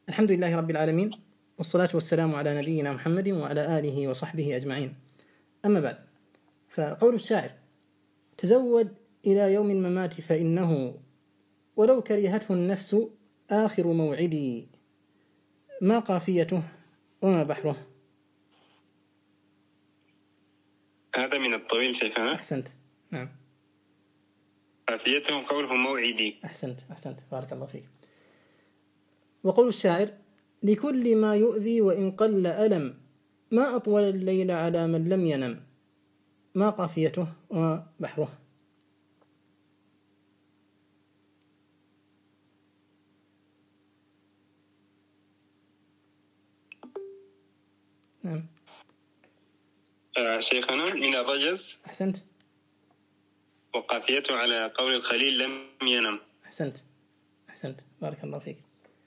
الحمد لله رب العالمين، والصلاة والسلام على نبينا محمد وعلى آله وصحبه أجمعين. أما بعد، فقول الشاعر: تزود إلى يوم الممات فإنه ولو كرهته النفس آخر موعدي، ما قافيته وما بحره. هذا من الطويل شيخنا. أحسنت، نعم. قافيته قوله موعدي. أحسنت بارك الله فيك. وقول الشاعر: لكل ما يؤذي وإن قل ألم، ما أطول الليل على من لم ينم، ما قافيته وما بحره. نعم. شيخنا من الرجز. أحسنت. وقافيته على قول الخليل لم ينم. أحسنت بارك الله فيك.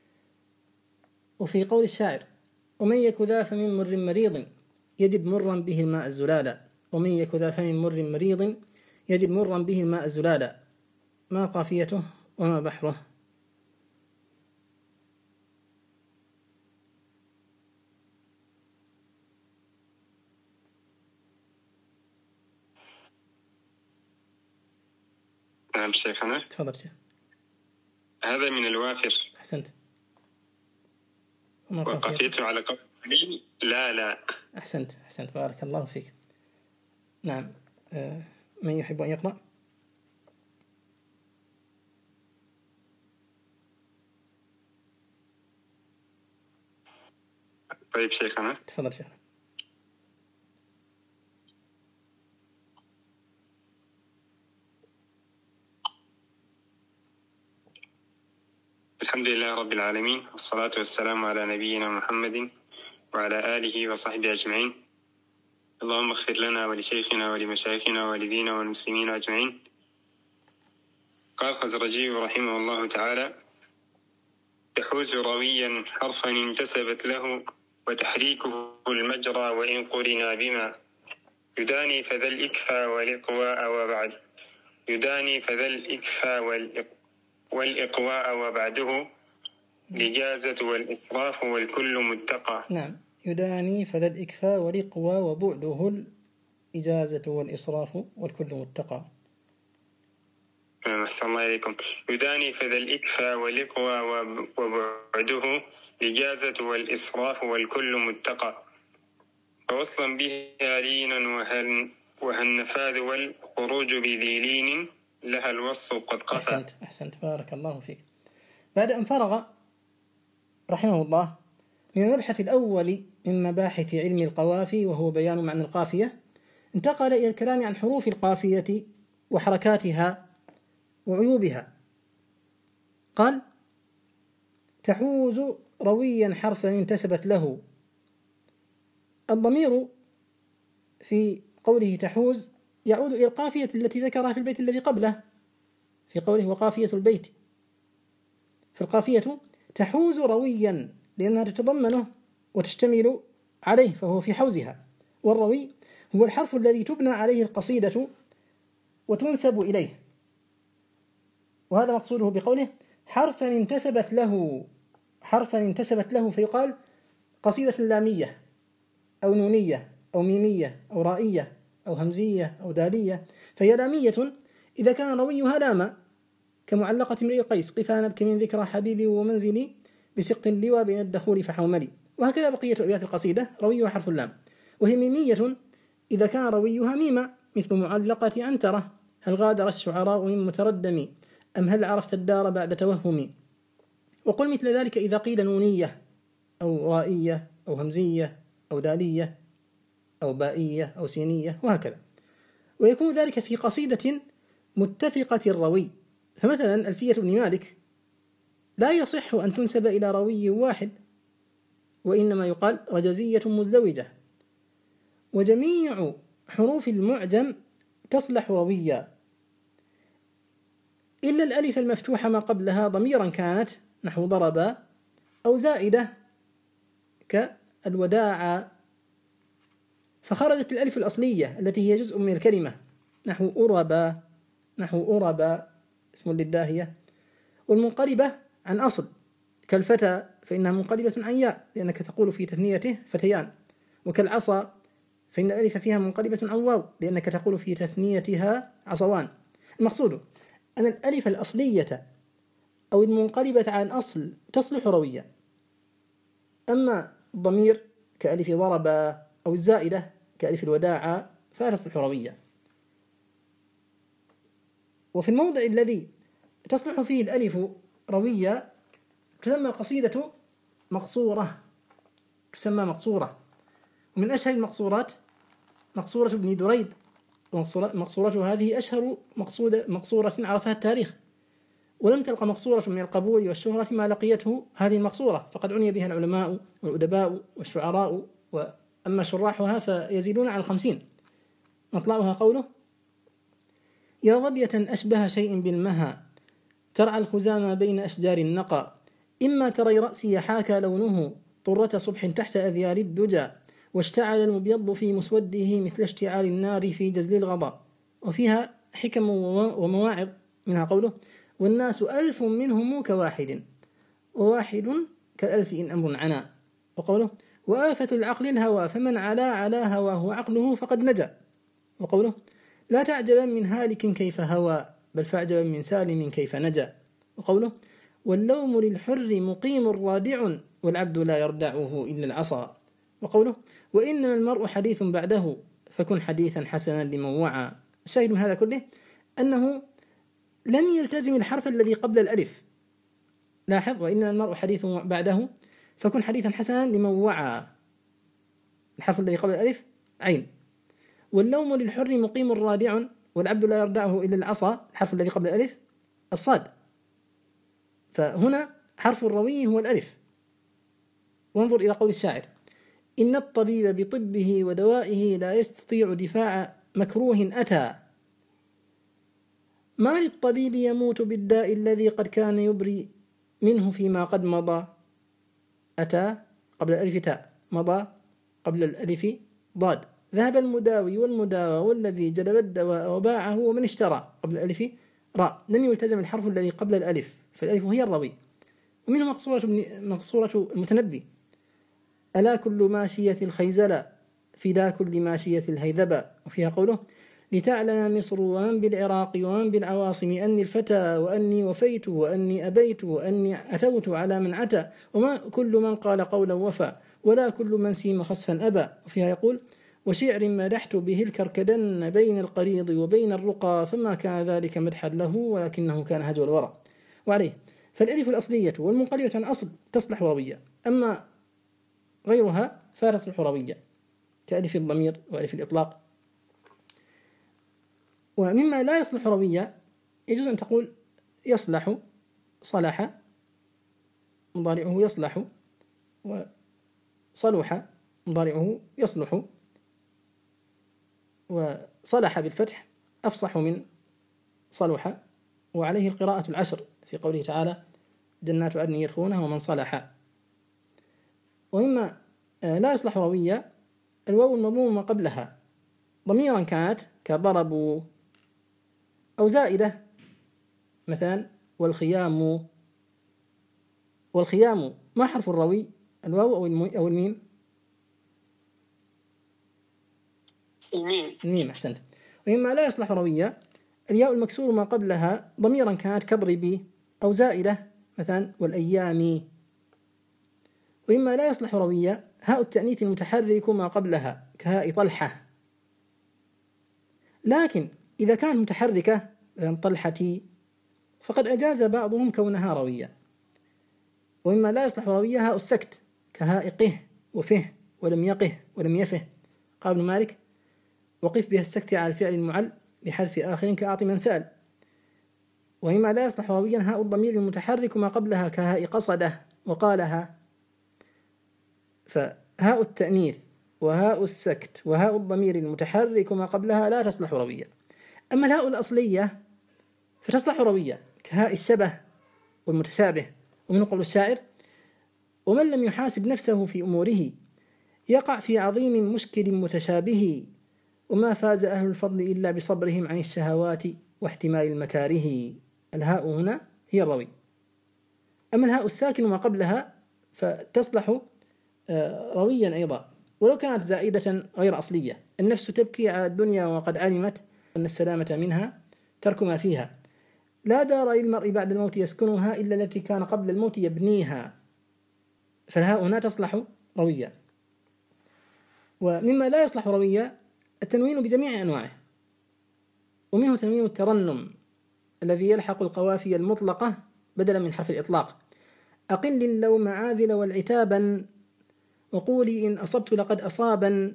وفي قول الشاعر: ومن يك ذا فمن مر مريض يجد مرا به الماء الزلالا، ومن يك ذا فمن مر مريض يجد مرا به الماء الزلالا، ما قافيته وما بحره. نعم شيخنا. تفضل شيخ. هذا من الوافر. أحسنت. وقافيته على قول الخليل لا. أحسنت بارك الله فيك. نعم. من يحب أن يقرأ؟ طيب شيخنا. تفضل شيخنا. الحمد لله رب العالمين، والصلاة والسلام على نبينا محمد وعلى آله وصحبه أجمعين. اللهم اغفر لنا ولشيخنا ولمشايخنا ولدينا والمسلمين أجمعين. قال الخزرجي رحمه الله تعالى: تحوز رويا حرفا انتسبت له، وتحريكه المجرى وإن قرنا بما يداني فذا الإكفى والإقواء وبعد يداني فذا الإكفى والإقواء وبعده الإجازة والإسراف والكل متقى. نعم، يداني فذا الإكفى والإقواء وبعده الإجازة والإسراف والكل متقى. أحسن الله إليكم. يداني فذا الإكفى والإقواء وبعده الإجازة والإسراف والكل متقى، فوصلا بها لينا وهالنفاذ والخروج بذي لين لها الوصف قد قفى. أحسنت بارك الله فيك. بعد أن فرغ رحمه الله من المبحث الأول من مباحث علم القوافي وهو بيان معنى القافية، انتقل إلى الكلام عن حروف القافية وحركاتها وعيوبها. قال: تحوز رويا حرفا انتسبت له. الضمير في قوله تحوز يعود إلى القافية التي ذكرها في البيت الذي قبله، في قوله وقافية البيت. فالقافية تحوز رويا لأنها تتضمنه وتشتمل عليه، فهو في حوزها. والروي هو الحرف الذي تبنى عليه القصيدة وتنسب إليه، وهذا مقصوده بقوله حرفا انتسبت له، فيقال قصيدة لامية أو نونية أو ميمية أو رائية أو همزية أو دالية، فهي لامية إذا كان رويها لاما، كمعلقة امرئ القيس: قفا نبكي من ذكرى حبيبي ومنزلي بسقط اللوى بين الدخول فحوملي. وهكذا بقية أبيات القصيدة رويها حرف اللام. وهي ميمية إذا كان رويها ميما، مثل معلقة عنترة: هل غادر الشعراء من متردم أم هل عرفت الدار بعد توهمي. وقل مثل ذلك إذا قيل نونية أو رائية أو همزية أو دالية أو بائية أو سينية، وهكذا. ويكون ذلك في قصيدة متفقة الروي. فمثلا ألفية ابن مالك لا يصح أن تنسب إلى روي واحد، وإنما يقال رجزية مزدوجة. وجميع حروف المعجم تصلح رويا إلا الألف المفتوحة ما قبلها ضميرا كانت نحو ضربا، أو زائدة كالوداع، فخرجت الألف الأصلية التي هي جزء من الكلمة، نحو أربا اسم للداهية، والمنقلبة عن أصل كالفتى فإنها منقلبة عن ياء لأنك تقول في تثنيته فتيان، وكالعصا فإن الألف فيها منقلبة عن واو لأنك تقول في تثنيتها عصوان. المقصود أن الألف الأصلية أو المنقلبة عن أصل تصلح روية، أما الضمير كألف ضرب أو الزائدة كألف الوداع فلا تصلح روية. وفي الموضع الذي تصلح فيه الألف روية تسمى القصيدة مقصورة، تسمى مقصورة. ومن أشهر المقصورات مقصورة ابن دريد، ومقصورته هذه أشهر مقصورة عرفها التاريخ، ولم تلقى مقصورة من القبول والشهرة ما لقيته هذه المقصورة، فقد عني بها العلماء والأدباء والشعراء، وأما شراحها فيزيدون على 50. مطلعها قوله: يا ظبية أشبه شيء بالمها ترعى الخزامى بين أشجار النقى، إما تري رأسي حاكى لونه طرة صبح تحت أذيال الدجى، واشتعل المبيض في مسوده مثل اشتعال النار في جزل الغضا. وفيها حكم ومواعظ، منها قوله: والناس 1000 منهم كواحد، وواحد كالألف إن أمر عنا. وقوله: وآفة العقل الهوى فمن على هواه عقله فقد نجا. وقوله: لا تعجبا من هالك كيف هوى بل فاعجبا من سالم كيف نجا. وقوله: واللوم للحر مقيم رادع والعبد لا يردعه إلا العصا. وقوله: وإنما المرء حديث بعده فكن حديثا حسنا لمن وعى. الشاهد من هذا كله أنه لم يلتزم الحرف الذي قبل الألف. لاحظ: وإنما المرء حديث بعده فكن حديثا حسنا لمن وعى. الحرف الذي قبل الألف عين. واللوم للحر مقيم رادع والعبد لا يردعه إلا العصا، الحرف الذي قبل الألف الصاد. فهنا حرف الروي هو الألف. وانظر إلى قول الشاعر: إن الطبيب بطبه ودوائه لا يستطيع دفاع مكروه أتى، ما للطبيب يموت بالداء الذي قد كان يبري منه فيما قد مضى. أتى قبل الألف تاء، مضى قبل الألف ضاد. ذهب المداوي والمداوى والذي جلب الدواء وباعه ومن اشترى قبل الألف راء. لم يلتزم الحرف الذي قبل الألف، فالألف هي الروي. ومنه مقصورة المتنبي: ألا كل ماشية الخيزلة فدا كل ماشية الهيذبة. وفيها قوله: لتعلم مصر ومن بالعراق ومن بالعواصم أني الفتى وأني وفيت وأني أبيت وأني أتوت على من عتى، وما كل من قال قولا وفى ولا كل من سيم خسفا أبى. وفيها يقول: وشعر مدحت به الكركدن بين القريض وبين الرقى فما كان ذلك مدحا له ولكنه كان هجو الورى. وعليه فالألف الأصلية والمنقلبة عن أصل تصلح روية، أما غيرها فلا تصلح روية، كألف الضمير وألف الإطلاق. ومما لا يصلح روية يجوز أن تقول يصلح، صلح مضارعه يصلح، وصلح مضارعه يصلح، وصلح بالفتح أفصح من صلح. وعليه القراءة العشر في قوله تعالى: جنات عدن يدخلونها ومن صلح. ومما لا يصلح روية الواو المضموم ما قبلها ضميرا كانت كضربوا، أو زائدة مثلا والخيام. والخيام ما حرف الروي؟ الواو أو الميم؟ الميم، أحسنت. ومما لا يصلح روية الياء المكسور ما قبلها ضميرا كانت كضربي، أو زائدة مثلا والأيام. ومما لا يصلح روية هاء التأنيث المتحرك ما قبلها كهاء طلحة، لكن إذا كانت متحركة طلحتي فقد أجاز بعضهم كونها روية. ومما لا يصلح روية هاء السكت كهاء قه وفه ولم يقه ولم يفه. قال ابن مالك: وقف بها السكت على الفعل المعل بحذف آخر كأعطي من سأل. ومما لا يصلح رويا هاء الضمير المتحرك ما قبلها كهاء قصده وقالها. فهاء التأنيث وهاء السكت وهاء الضمير المتحرك ما قبلها لا تصلح روية. أما الهاء الأصلية فتصلح روية كهاء الشبه والمتشابه. ومن قول الشاعر: ومن لم يحاسب نفسه في أموره يقع في عظيم مشكل متشابه، وما فاز أهل الفضل إلا بصبرهم عن الشهوات واحتمال المكاره. الهاء هنا هي الروي. أما الهاء الساكن ما قبلها فتصلح رويا أيضا ولو كانت زائدة غير أصلية. النفس تبكي على الدنيا وقد علمت أن السلامة منها ترك ما فيها. لا دار للمرء بعد الموت يسكنها إلا التي كان قبل الموت يبنيها. فالهاء هنا تصلح رويا. ومما لا يصلح رويا التنوين بجميع أنواعه، ومنه تنوين الترنم الذي يلحق القوافي المطلقة بدلا من حرف الإطلاق. أقل اللوم عاذل والعتابا وقولي إن أصبت لقد أصابا.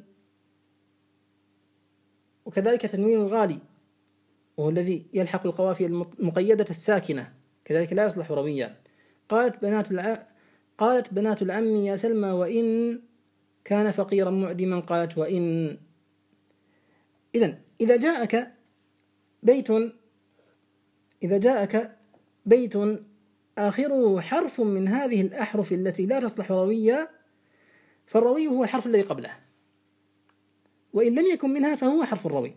وكذلك تنوين الغالي وهو الذي يلحق القوافي المقيدة الساكنة، كذلك لا يصلح رويا. قالت بنات العم يا سلمى وإن كان فقيرا معدما، قالت وإن. إذن إذا جاءك بيت آخره حرف من هذه الأحرف التي لا تصلح رويا، فالروي هو الحرف الذي قبله، وإن لم يكن منها فهو حرف الروي.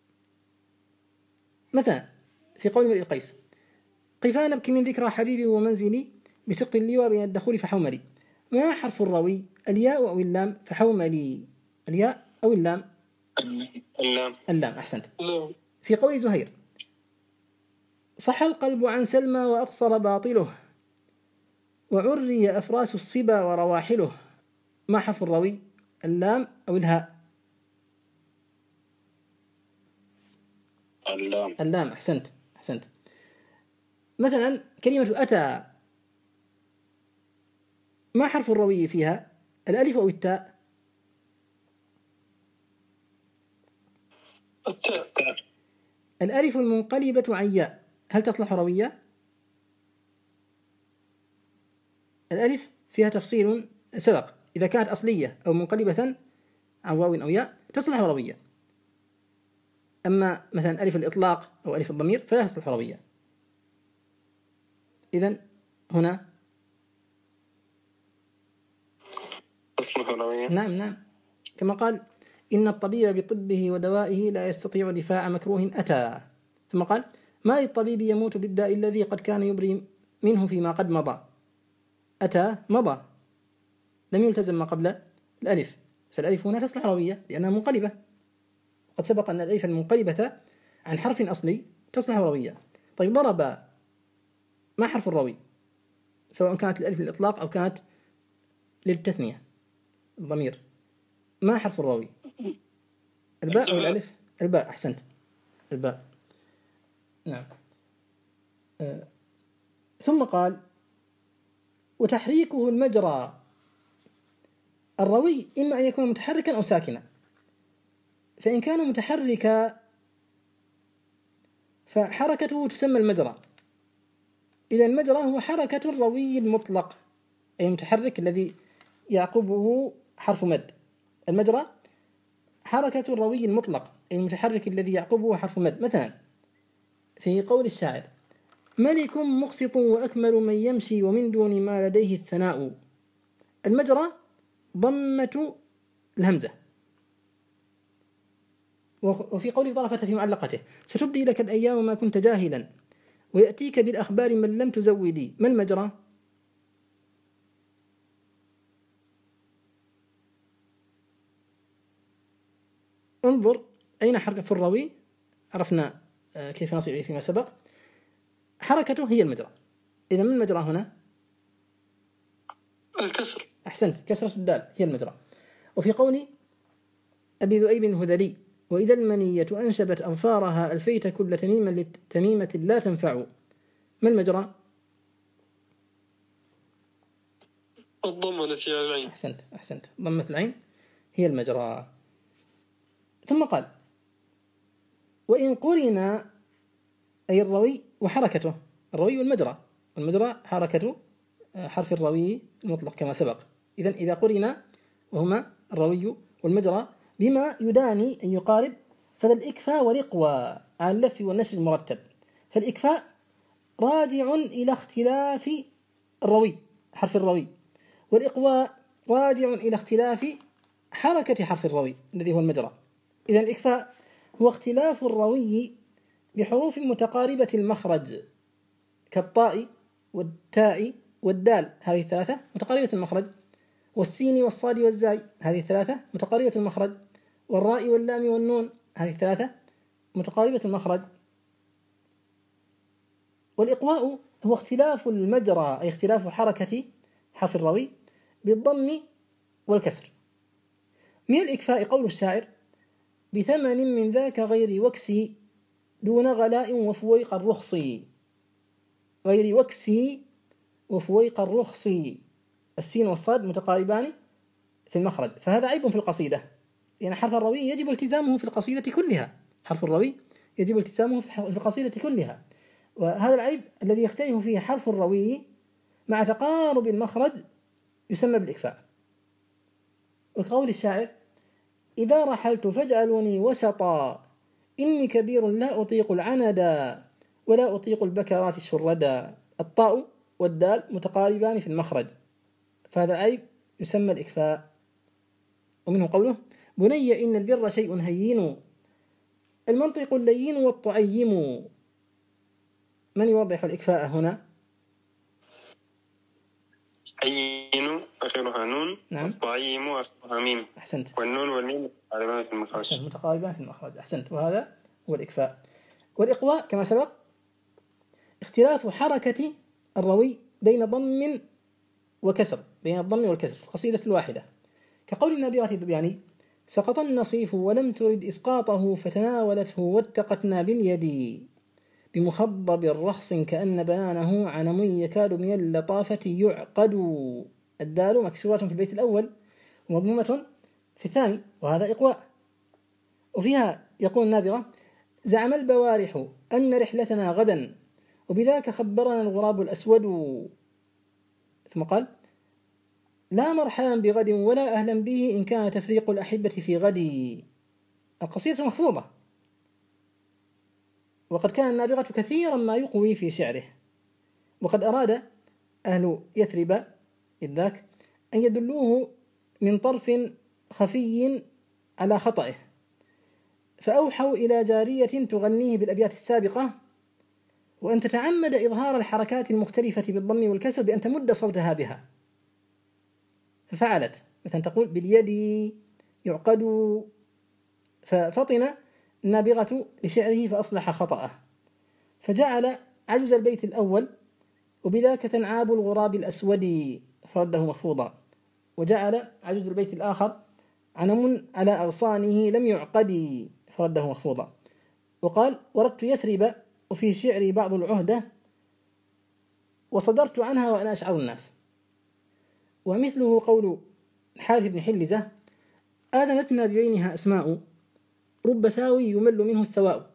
مثلا في قول امرئ القيس: قفا نبكي من ذكرى حبيبي ومنزلي بسقط اللواء بين الدخول فحوملي. ما حرف الروي؟ الياء أو اللام؟ فحوملي. الياء أو اللام؟ اللام. أحسنت. في قول زهير: صح القلب عن سلمى وأقصر باطله وعري أفراس الصبا ورواحله. ما حرف الروي؟ اللام أو الهاء؟ اللام. أحسنت. مثلا كلمة أتى، ما حرف الروي فيها؟ الألف أو التاء؟ التاء. الألف المنقلبة عن ياء هل تصلح روية؟ الألف فيها تفصيل سبق، إذا كانت أصلية أو منقلبة عن واو أو ياء تصلح روية. أما مثلا ألف الإطلاق أو ألف الضمير فلا تصلح روية. إذن هنا تصلح روية. نعم، كما قال: إن الطبيب بطبه ودوائه لا يستطيع دفاع مكروه أتى. ثم قال: ما للطبيب يموت بالداء الذي قد كان يبري منه فيما قد مضى. أتى مضى، لم يلتزم ما قبل الألف، فالألف هنا تصلح روية لأنها منقلبة. قد سبق أن الألف المنقلبة عن حرف أصلي تصلح روية. طيب ضرب، ما حرف الروي؟ سواء كانت الألف للإطلاق أو كانت للتثنية الضمير، ما حرف الروي؟ الباء أو الألف؟ الباء. أحسنت، الباء. نعم. ثم قال: وتحريكه المجرى. الروي إما أن يكون متحركا أو ساكنا، فإن كان متحركا فحركته تسمى المجرى. إذا المجرى هو حركة الروي المطلق، أي المتحرك الذي يعقبه حرف مد. المجرى حركة الروي المطلق، أي المتحرك الذي يعقبه حرف مد. مثلا في قول الشاعر: ملك مقسط وأكمل من يمشي ومن دون ما لديه الثناء. المجرى ضمة الهمزة. وفي قول طرفة في معلقته: ستبدي لك الأيام ما كنت جاهلا ويأتيك بالأخبار من لم تزودي. ما المجرى؟ انظر أين حرف الروي. عرفنا كيف نصل فيما سبق. حركته هي المجرى. إذا من المجرى هنا؟ الكسر. أحسنت، كسرة الدال هي المجرى. وفي قول أبي ذؤيب الهذلي: وإذا المنية أنشبت أظفارها ألفيت كل تميمة لا تنفع. ما المجرى؟ الضمة التي على العين. أحسنت، ضمة العين هي المجرى. ثم قال: وإن قرنا، أي الروي وحركته. الروي والمجرى حركة حرف الروي المطلق كما سبق. إذن إذا قرنا وهما الروي والمجرى بما يداني أن يقارب، فذا الإكفاء والإقوى على اللف والنشر المرتب. فالإكفاء راجع إلى اختلاف الروي حرف الروي، والإقواء راجع إلى اختلاف حركة حرف الروي الذي هو المجرى. إذن الإكفاء هو اختلاف الروي بحروف متقاربة المخرج كالطاء والتاء والدال هذه الثلاثة متقاربة المخرج، والسين والصاد والزاي هذه الثلاثة متقاربة المخرج، والراء واللام والنون هذه الثلاثة متقاربة المخرج. والإقواء هو اختلاف المجرى، أي اختلاف حركة حرف الروي بالضم والكسر. من الإكفاء قول الشاعر: بثمن من ذاك غير وكسي دون غلاء وفويق الرخص، غير وكسي وفويق الرخص، السين والصاد متقاربان في المخرج، فهذا عيب في القصيدة، لأن حرف الروي يجب التزامه في القصيدة كلها، حرف الروي يجب التزامه في القصيدة كلها، وهذا العيب الذي يختلف فيه حرف الروي مع تقارب المخرج يسمى بالإكفاء. وكقول الشاعر: إذا رحلت فاجعلوني وسطا إني كبير لا أطيق العندا ولا أطيق البكرات الشردا، الطاء والدال متقاربان في المخرج، فهذا العيب يسمى الإكفاء. ومنه قوله: بني إن البر شيء هين المنطق اللين والطعيم. من يوضح الإكفاء هنا؟ عين آخرها نون. نعم. والطعيم آخرها ميم. أحسنت. والنون والميم متقاربان في المخرج. أحسنت، متقاربان في المخرج، أحسنت، وهذا هو الإكفاء. والإقواء كما سبق اختلاف حركة الروي بين ضم وكسر، بين الضم والكسر في القصيدة الواحدة، كقول النابغة الذبياني: سقط النصيف ولم ترد إسقاطه فتناولته واتقتنا باليد بمخضب رخص كأن بنانه عنم يكاد من اللطافة يعقد. الدال مكسورة في البيت الأول ومضمومة في الثاني، وهذا إقواء. وفيها يقول النابغة: زعم البوارح أن رحلتنا غدا وبذاك خبرنا الغراب الأسود. ثم قال: لا مرحبا بغد ولا أهلا به إن كان تفريق الأحبة في غدي. القصيدة محفوظة، وقد كان النابغة كثيرا ما يقوي في شعره، وقد أراد أهل يثرب إذ ذاك أن يدلوه من طرف خفي على خطئه، فأوحوا إلى جارية تغنيه بالأبيات السابقة وأن تتعمد إظهار الحركات المختلفة بالضم والكسر بأن تمد صوتها بها، ففعلت، مثلا تقول: باليد يعقد، ففطن النابغة لشعره فأصلح خطأه، فجعل عجز البيت الأول وبذاك تنعاب الغراب الأسود فرده مخفوضا، وجعل عجز البيت الآخر عنم على أغصانه لم يعقد فرده مخفوضا. وقال: وردت يثرب وفي شعري بعض العهدة وصدرت عنها وأنا أشعر الناس. ومثله قول الحارث بن حلزة: آذنتنا ببينها أسماء رب ثاوي يمل منه الثواء.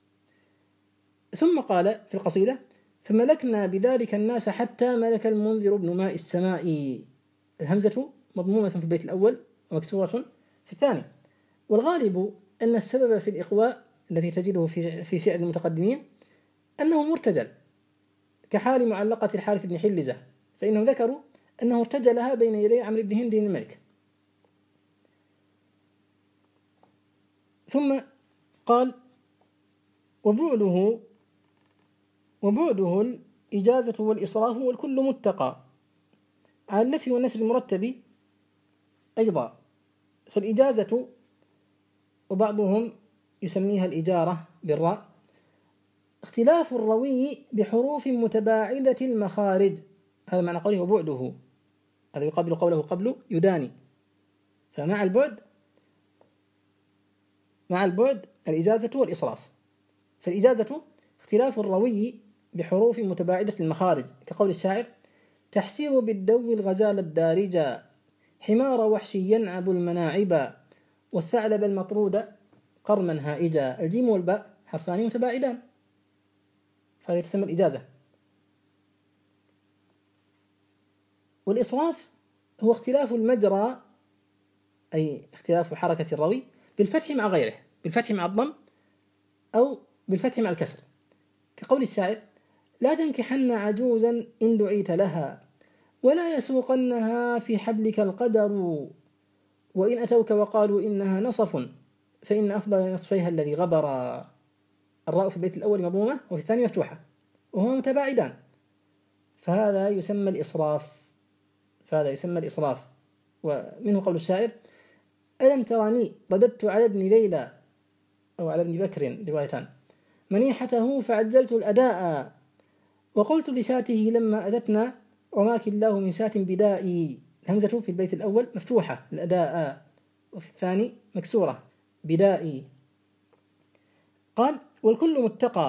ثم قال في القصيدة: فملكنا بذلك الناس حتى ملك المنذر ابن ماء السماء. الهمزة مضمومة في البيت الأول ومكسورة في الثاني. والغالب أن السبب في الإقواء الذي تجده في شعر المتقدمين أنه مرتجل، كحال معلقة الحارث بن حلزة، فإنهم ذكروا أنه ارتجلها بين يدي عمرو بن هند الملك. ثم قال: وبعده الإجازة والإصراف والكل متقى على اللف والنسر المرتب أيضا. فالإجازة وبعضهم يسميها الإجارة بالراء اختلاف الروي بحروف متباعدة المخارج، هذا معنى قوله وبعده، هذا يقابل قوله قبل يداني، فمع البعد الإجازة والإصراف. فالإجازة اختلاف الروي بحروف متباعدة المخارج، كقول الشاعر: تحسير بالدو الغزال الدارجة حمار وحشي ينعب المناعب والثعلب المطرود قرما هائجا. الجيم والباء حرفان متباعدان، فهذه تسمى الإجازة. والإصراف هو اختلاف المجرى، أي اختلاف حركة الروي بالفتح مع غيره، بالفتح مع الضم أو بالفتح مع الكسر، كقول الشاعر: لا تنكحن عجوزا إن دعيت لها ولا يسوقنها في حبلك القدر وإن أتوك وقالوا إنها نصف فإن أفضل نصفيها الذي غبر. الراء في البيت الأول مضمومة وفي الثاني مفتوحة وهما متباعدان، فهذا يسمى الإصراف. ومنه قول الشاعر: ألم ترني رددت على ابن ليلى أو على ابن بكر روايتان منيحته فعجلت الأداء، وقلت لشاته لما أتتنا وماك الله من شاة بدائي. الهمزة في البيت الأول مفتوحة الأداء، وفي الثاني مكسورة بدائي. قال: والكل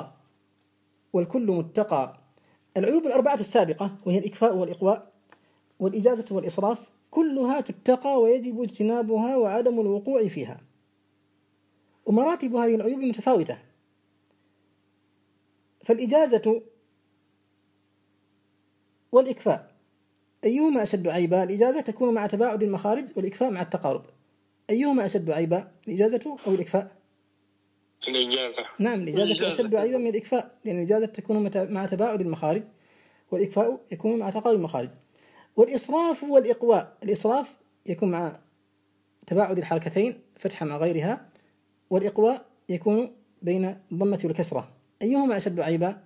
متقى. العيوب الأربعة السابقة وهي الإكفاء والإقواء والإجازة والإصراف كلها تتقى ويجب اجتنابها وعدم الوقوع فيها. ومراتب هذه العيوب متفاوتة، فالإجازة والإكفاء أيهما أشد عيبا؟ الإجازة تكون مع تباعد المخارج، والإكفاء مع التقارب. أيهما أشد عيبا، الإجازة أو الإكفاء؟ الإجازة. نعم، الإجازة أشد عيبا من الإكفاء، لأن الإجازة تكون مع تباعد المخارج، والإكفاء يكون مع تقارب المخارج. والإصراف والإقواء: الإصراف يكون مع تباعد الحركتين فتحة مع غيرها، والإقواء يكون بين الضمة والكسرة. أيهما أشد عيبا؟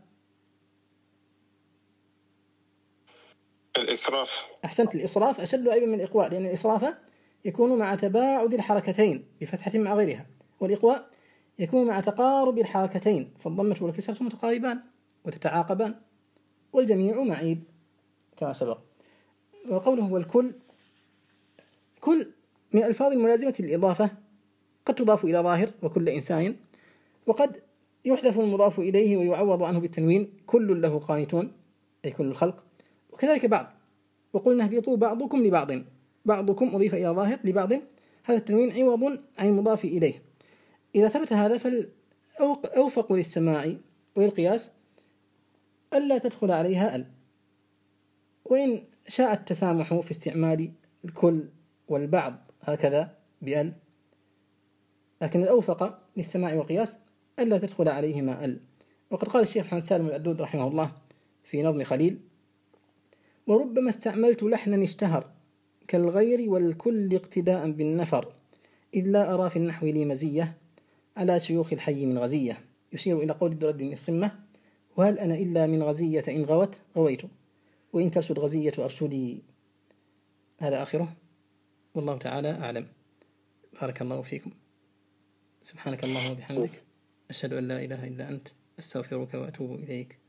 الإسراف. أحسنت، الإصراف أشد عيبا من الإقواء، لأن الإصراف يكون مع تباعد الحركتين بفتحة مع غيرها، والإقواء يكون مع تقارب الحركتين، فالضمة والكسرة متقاربان وتتعاقبان، والجميع معيب كما سبق. وقوله والكل، كل من الألفاظ الملازمة للإضافة، قد تضاف إلى ظاهر وكل إنسان، وقد يحذف المضاف إليه ويعوض عنه بالتنوين كل له قانتون أي كل الخلق، وكذلك بعض. وقلنا اهبطوا بعضكم لبعض، بعضكم أضيف إلى ظاهر لبعض، هذا التنوين عوض عن المضاف إليه. إذا ثبت هذا فالأوفق للسماع والقياس ألا تدخل عليها ال، وإن شاء التسامح في استعمال الكل والبعض هكذا بأل، لكن الأوفق للسماع والقياس ألا تدخل عليهما ال. وقد قال الشيخ محمد سالم العدود رحمه الله في نظم خليل: وربما استعملت لحنا اشتهر كالغير والكل اقتداء بالنفر، إذ لا أرى في النحو لي مزية على شيوخ الحي من غزية، يشير إلى قول الدرد بن الصمة: وهل أنا إلا من غزية إن غوت غويت، وإن ترشد غزية أرشدي. هذا آخره، والله تعالى أعلم. بارك الله فيكم. سبحانك اللهم وبحمدك، أشهد أن لا إله إلا أنت، أستغفرك وأتوب إليك.